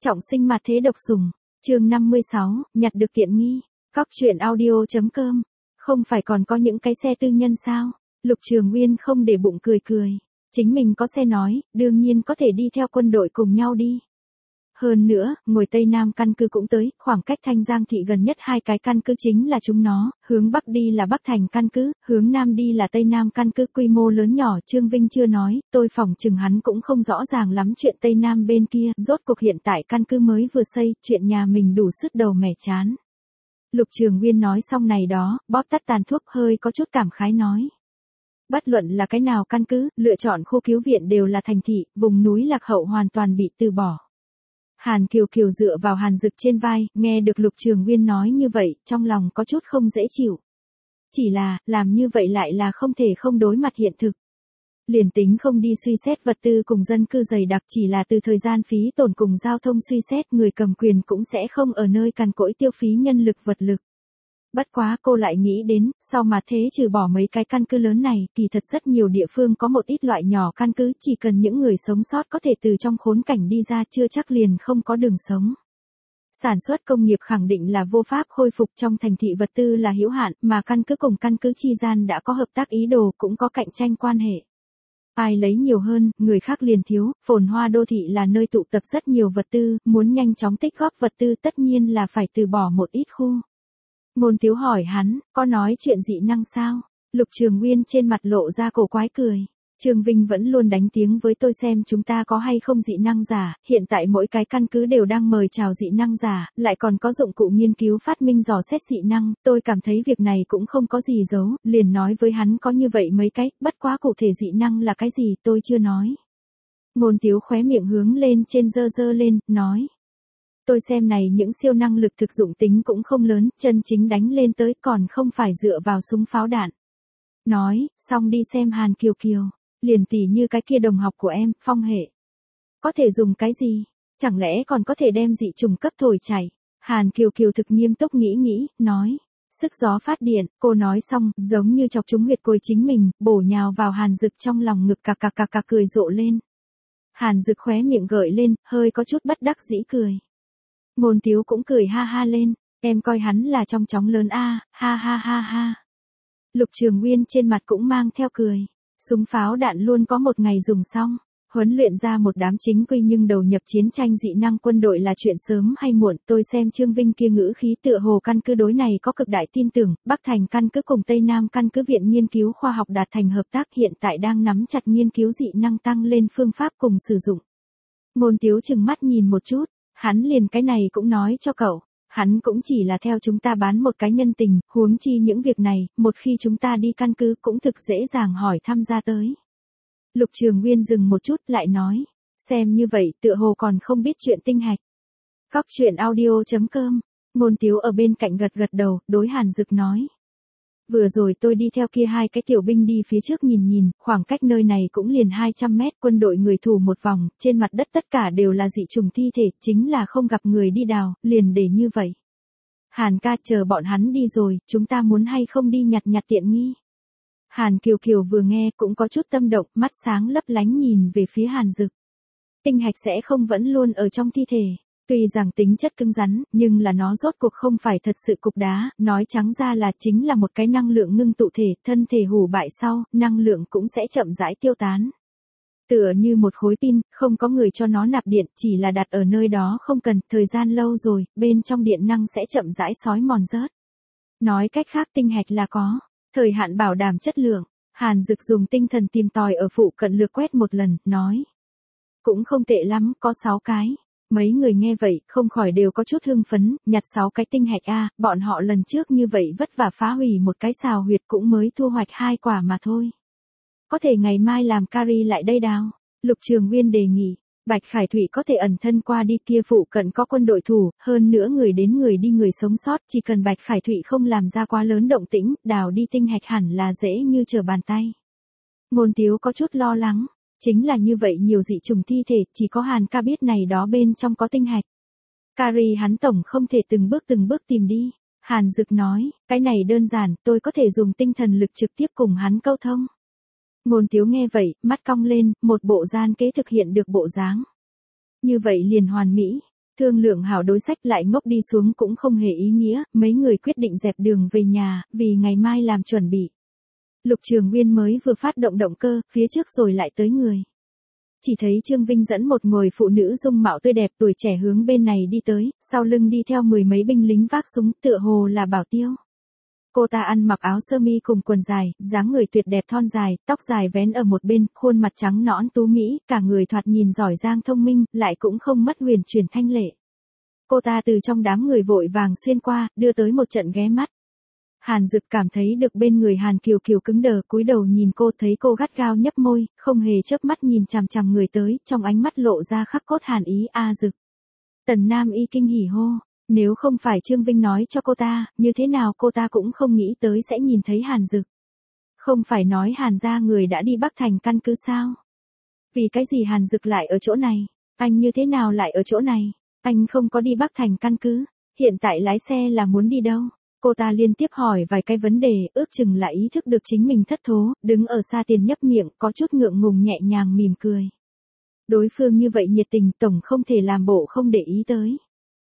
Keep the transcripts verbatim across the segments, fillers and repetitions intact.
Trọng sinh mà thế độc sủng, chương năm mươi sáu, nhặt được tiện nghi. Cóc truyện audio.com. Không phải còn có những cái xe tư nhân sao? Lục Trường Nguyên không để bụng cười cười. Chính mình có xe nói, đương nhiên có thể đi theo quân đội cùng nhau đi. Hơn nữa, ngồi Tây Nam căn cứ cũng tới, khoảng cách Thanh Giang thị gần nhất hai cái căn cứ chính là chúng nó, hướng Bắc đi là Bắc Thành căn cứ, hướng Nam đi là Tây Nam căn cứ, quy mô lớn nhỏ Trương Vinh chưa nói, tôi phỏng chừng hắn cũng không rõ ràng lắm chuyện Tây Nam bên kia, rốt cuộc hiện tại căn cứ mới vừa xây, chuyện nhà mình đủ sứt đầu mẻ chán. Lục Trường Nguyên nói xong này đó, bóp tắt tàn thuốc hơi có chút cảm khái nói. Bất luận là cái nào căn cứ, lựa chọn khu cứu viện đều là thành thị, vùng núi lạc hậu hoàn toàn bị từ bỏ. Hàn Kiều Kiều dựa vào Hàn Dực trên vai, nghe được Lục Trường Nguyên nói như vậy, trong lòng có chút không dễ chịu. Chỉ là, làm như vậy lại là không thể không đối mặt hiện thực. Liền tính không đi suy xét vật tư cùng dân cư dày đặc, chỉ là từ thời gian phí tổn cùng giao thông suy xét, người cầm quyền cũng sẽ không ở nơi cằn cỗi tiêu phí nhân lực vật lực. Bất quá cô lại nghĩ đến, sau mà thế trừ bỏ mấy cái căn cứ lớn này, kỳ thật rất nhiều địa phương có một ít loại nhỏ căn cứ, chỉ cần những người sống sót có thể từ trong khốn cảnh đi ra chưa chắc liền không có đường sống. Sản xuất công nghiệp khẳng định là vô pháp khôi phục, trong thành thị vật tư là hữu hạn, mà căn cứ cùng căn cứ chi gian đã có hợp tác ý đồ, cũng có cạnh tranh quan hệ. Ai lấy nhiều hơn, người khác liền thiếu, phồn hoa đô thị là nơi tụ tập rất nhiều vật tư, muốn nhanh chóng tích góp vật tư tất nhiên là phải từ bỏ một ít khu. Ngôn Tiếu hỏi hắn, có nói chuyện dị năng sao? Lục Trường Nguyên trên mặt lộ ra cổ quái cười. Trương Vinh vẫn luôn đánh tiếng với tôi xem chúng ta có hay không dị năng giả, hiện tại mỗi cái căn cứ đều đang mời chào dị năng giả, lại còn có dụng cụ nghiên cứu phát minh dò xét dị năng, tôi cảm thấy việc này cũng không có gì giấu, liền nói với hắn có như vậy mấy cái, bất quá cụ thể dị năng là cái gì tôi chưa nói. Ngôn Tiếu khóe miệng hướng lên trên dơ dơ lên, nói. Tôi xem này những siêu năng lực thực dụng tính cũng không lớn, chân chính đánh lên tới còn không phải dựa vào súng pháo đạn. Nói, xong đi xem Hàn Kiều Kiều, liền tỉ như cái kia đồng học của em, Phong Hệ. Có thể dùng cái gì? Chẳng lẽ còn có thể đem dị trùng cấp thổi chảy? Hàn Kiều Kiều thực nghiêm túc nghĩ nghĩ, nói. Sức gió phát điện, cô nói xong, giống như chọc trúng huyệt côi chính mình, bổ nhào vào Hàn Dực trong lòng ngực cà cà cà cà cười rộ lên. Hàn Dực khóe miệng gợi lên, hơi có chút bất đắc dĩ cười. Ngôn Tiếu cũng cười ha ha lên, em coi hắn là trong chóng lớn a, ha ha ha ha. Lục Trường Nguyên trên mặt cũng mang theo cười, súng pháo đạn luôn có một ngày dùng xong, huấn luyện ra một đám chính quy nhưng đầu nhập chiến tranh dị năng quân đội là chuyện sớm hay muộn, tôi xem Trương Vinh kia ngữ khí tựa hồ căn cứ đối này có cực đại tin tưởng, Bắc Thành căn cứ cùng Tây Nam căn cứ viện nghiên cứu khoa học đạt thành hợp tác hiện tại đang nắm chặt nghiên cứu dị năng tăng lên phương pháp cùng sử dụng. Ngôn Tiếu chừng mắt nhìn một chút. Hắn liền cái này cũng nói cho cậu, hắn cũng chỉ là theo chúng ta bán một cái nhân tình, huống chi những việc này, một khi chúng ta đi căn cứ cũng thực dễ dàng hỏi thăm ra tới. Lục Trường Nguyên dừng một chút lại nói, xem như vậy tựa hồ còn không biết chuyện tinh hạch. Cóc truyện audio.com, Ngôn Tiếu ở bên cạnh gật gật đầu, đối Hàn Dực nói. Vừa rồi tôi đi theo kia hai cái tiểu binh đi phía trước nhìn nhìn, khoảng cách nơi này cũng liền hai trăm mét, quân đội người thủ một vòng, trên mặt đất tất cả đều là dị trùng thi thể, chính là không gặp người đi đào, liền để như vậy. Hàn ca chờ bọn hắn đi rồi, chúng ta muốn hay không đi nhặt nhặt tiện nghi. Hàn Kiều Kiều vừa nghe cũng có chút tâm động, mắt sáng lấp lánh nhìn về phía Hàn Dực. Tinh hạch sẽ không vẫn luôn ở trong thi thể. Tuy rằng tính chất cứng rắn, nhưng là nó rốt cuộc không phải thật sự cục đá, nói trắng ra là chính là một cái năng lượng ngưng tụ thể, thân thể hủ bại sau, năng lượng cũng sẽ chậm rãi tiêu tán. Tựa như một khối pin, không có người cho nó nạp điện, chỉ là đặt ở nơi đó không cần, thời gian lâu rồi, bên trong điện năng sẽ chậm rãi xói mòn rớt. Nói cách khác tinh hạch là có, thời hạn bảo đảm chất lượng, Hàn Dực dùng tinh thần tìm tòi ở phụ cận lược quét một lần, nói. Cũng không tệ lắm, có sáu cái. Mấy người nghe vậy, không khỏi đều có chút hưng phấn, nhặt sáu cái tinh hạch a, bọn họ lần trước như vậy vất vả phá hủy một cái xào huyệt cũng mới thu hoạch hai quả mà thôi. Có thể ngày mai làm curry lại đây đào. Lục Trường Nguyên đề nghị, Bạch Khải Thụy có thể ẩn thân qua đi, kia phụ cận có quân đội thủ, hơn nữa người đến người đi người sống sót, chỉ cần Bạch Khải Thụy không làm ra quá lớn động tĩnh, đào đi tinh hạch hẳn là dễ như trở bàn tay. Ngôn Tiếu có chút lo lắng. Chính là như vậy nhiều dị trùng thi thể, chỉ có Hàn ca biết này đó bên trong có tinh hạch. Cari hắn tổng không thể từng bước từng bước tìm đi. Hàn Dực nói, cái này đơn giản, tôi có thể dùng tinh thần lực trực tiếp cùng hắn câu thông. Ngôn Tiếu nghe vậy, mắt cong lên, một bộ gian kế thực hiện được bộ dáng. Như vậy liền hoàn mỹ. Thương lượng hảo đối sách lại ngốc đi xuống cũng không hề ý nghĩa, mấy người quyết định dẹp đường về nhà, vì ngày mai làm chuẩn bị. Lục Trường Uyên mới vừa phát động động cơ, phía trước rồi lại tới người. Chỉ thấy Trương Vinh dẫn một người phụ nữ dung mạo tươi đẹp tuổi trẻ hướng bên này đi tới, sau lưng đi theo mười mấy binh lính vác súng, tựa hồ là bảo tiêu. Cô ta ăn mặc áo sơ mi cùng quần dài, dáng người tuyệt đẹp thon dài, tóc dài vén ở một bên, khuôn mặt trắng nõn tú mỹ, cả người thoạt nhìn giỏi giang thông minh, lại cũng không mất huyền chuyển thanh lệ. Cô ta từ trong đám người vội vàng xuyên qua, đưa tới một trận ghé mắt. Hàn Dực cảm thấy được bên người Hàn Kiều Kiều cứng đờ, cúi đầu nhìn cô, thấy cô gắt gao nhấp môi, không hề chớp mắt nhìn chằm chằm người tới, trong ánh mắt lộ ra khắc cốt hàn ý. A Dực. Tần Nam Y kinh hỉ hô, nếu không phải Trương Vinh nói cho cô ta, như thế nào cô ta cũng không nghĩ tới sẽ nhìn thấy Hàn Dực. Không phải nói Hàn gia người đã đi Bắc Thành căn cứ sao? Vì cái gì Hàn Dực lại ở chỗ này? Anh như thế nào lại ở chỗ này? Anh không có đi Bắc Thành căn cứ, hiện tại lái xe là muốn đi đâu? Cô ta liên tiếp hỏi vài cái vấn đề, ước chừng là ý thức được chính mình thất thố, đứng ở xa tiền nhấp miệng, có chút ngượng ngùng nhẹ nhàng mỉm cười. Đối phương như vậy nhiệt tình, tổng không thể làm bộ không để ý tới.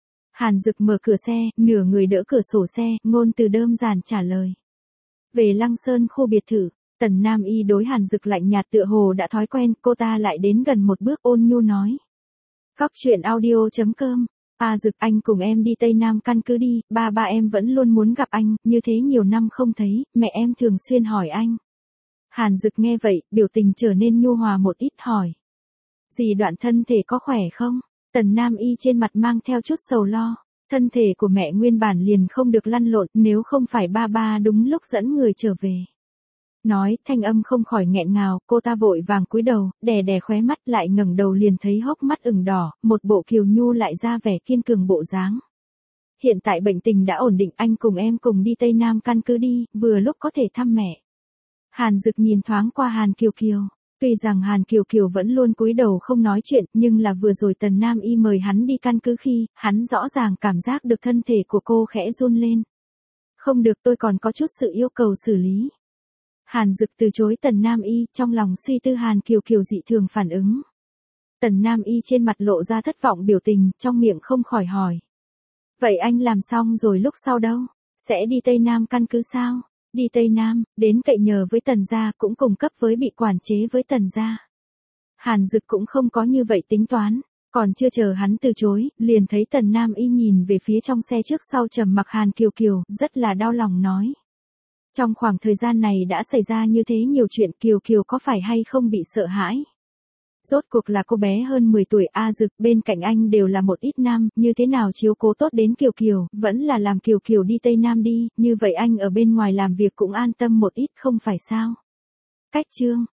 Hàn Dực mở cửa xe, nửa người đỡ cửa sổ xe, ngôn từ đơn giản trả lời. Về Lăng Sơn khu biệt thự, Tần Nam Y đối Hàn Dực lạnh nhạt tựa hồ đã thói quen, cô ta lại đến gần một bước ôn nhu nói. Góc truyện audio chấm com. A Dực, anh cùng em đi Tây Nam căn cứ đi, ba ba em vẫn luôn muốn gặp anh, như thế nhiều năm không thấy, mẹ em thường xuyên hỏi anh. Hàn Dực nghe vậy, biểu tình trở nên nhu hòa một ít hỏi. Dì Đoạn thân thể có khỏe không? Tần Nam Y trên mặt mang theo chút sầu lo. Thân thể của mẹ nguyên bản liền không được lăn lộn, nếu không phải ba ba đúng lúc dẫn người trở về. Nói, thanh âm không khỏi nghẹn ngào, cô ta vội vàng cúi đầu, đè đè khóe mắt, lại ngẩng đầu liền thấy hốc mắt ửng đỏ, một bộ kiều nhu lại ra vẻ kiên cường bộ dáng. Hiện tại bệnh tình đã ổn định, anh cùng em cùng đi Tây Nam căn cứ đi, vừa lúc có thể thăm mẹ. Hàn Dực nhìn thoáng qua Hàn Kiều Kiều. Tuy rằng Hàn Kiều Kiều vẫn luôn cúi đầu không nói chuyện, nhưng là vừa rồi Tần Nam Y mời hắn đi căn cứ khi, hắn rõ ràng cảm giác được thân thể của cô khẽ run lên. Không được, tôi còn có chút sự yêu cầu xử lý. Hàn Dực từ chối Tần Nam Y, trong lòng suy tư Hàn Kiều Kiều dị thường phản ứng. Tần Nam Y trên mặt lộ ra thất vọng biểu tình, trong miệng không khỏi hỏi. Vậy anh làm xong rồi lúc sau đâu? Sẽ đi Tây Nam căn cứ sao? Đi Tây Nam, đến cậy nhờ với Tần gia, cũng cùng cấp với bị quản chế với Tần gia. Hàn Dực cũng không có như vậy tính toán, còn chưa chờ hắn từ chối, liền thấy Tần Nam Y nhìn về phía trong xe trước sau trầm mặc Hàn Kiều Kiều, rất là đau lòng nói. Trong khoảng thời gian này đã xảy ra như thế nhiều chuyện, Kiều Kiều có phải hay không bị sợ hãi? Rốt cuộc là cô bé hơn mười tuổi. A Dực, bên cạnh anh đều là một ít nam, như thế nào chiếu cố tốt đến Kiều Kiều, vẫn là làm Kiều Kiều đi Tây Nam đi, như vậy anh ở bên ngoài làm việc cũng an tâm một ít không phải sao? Cách chương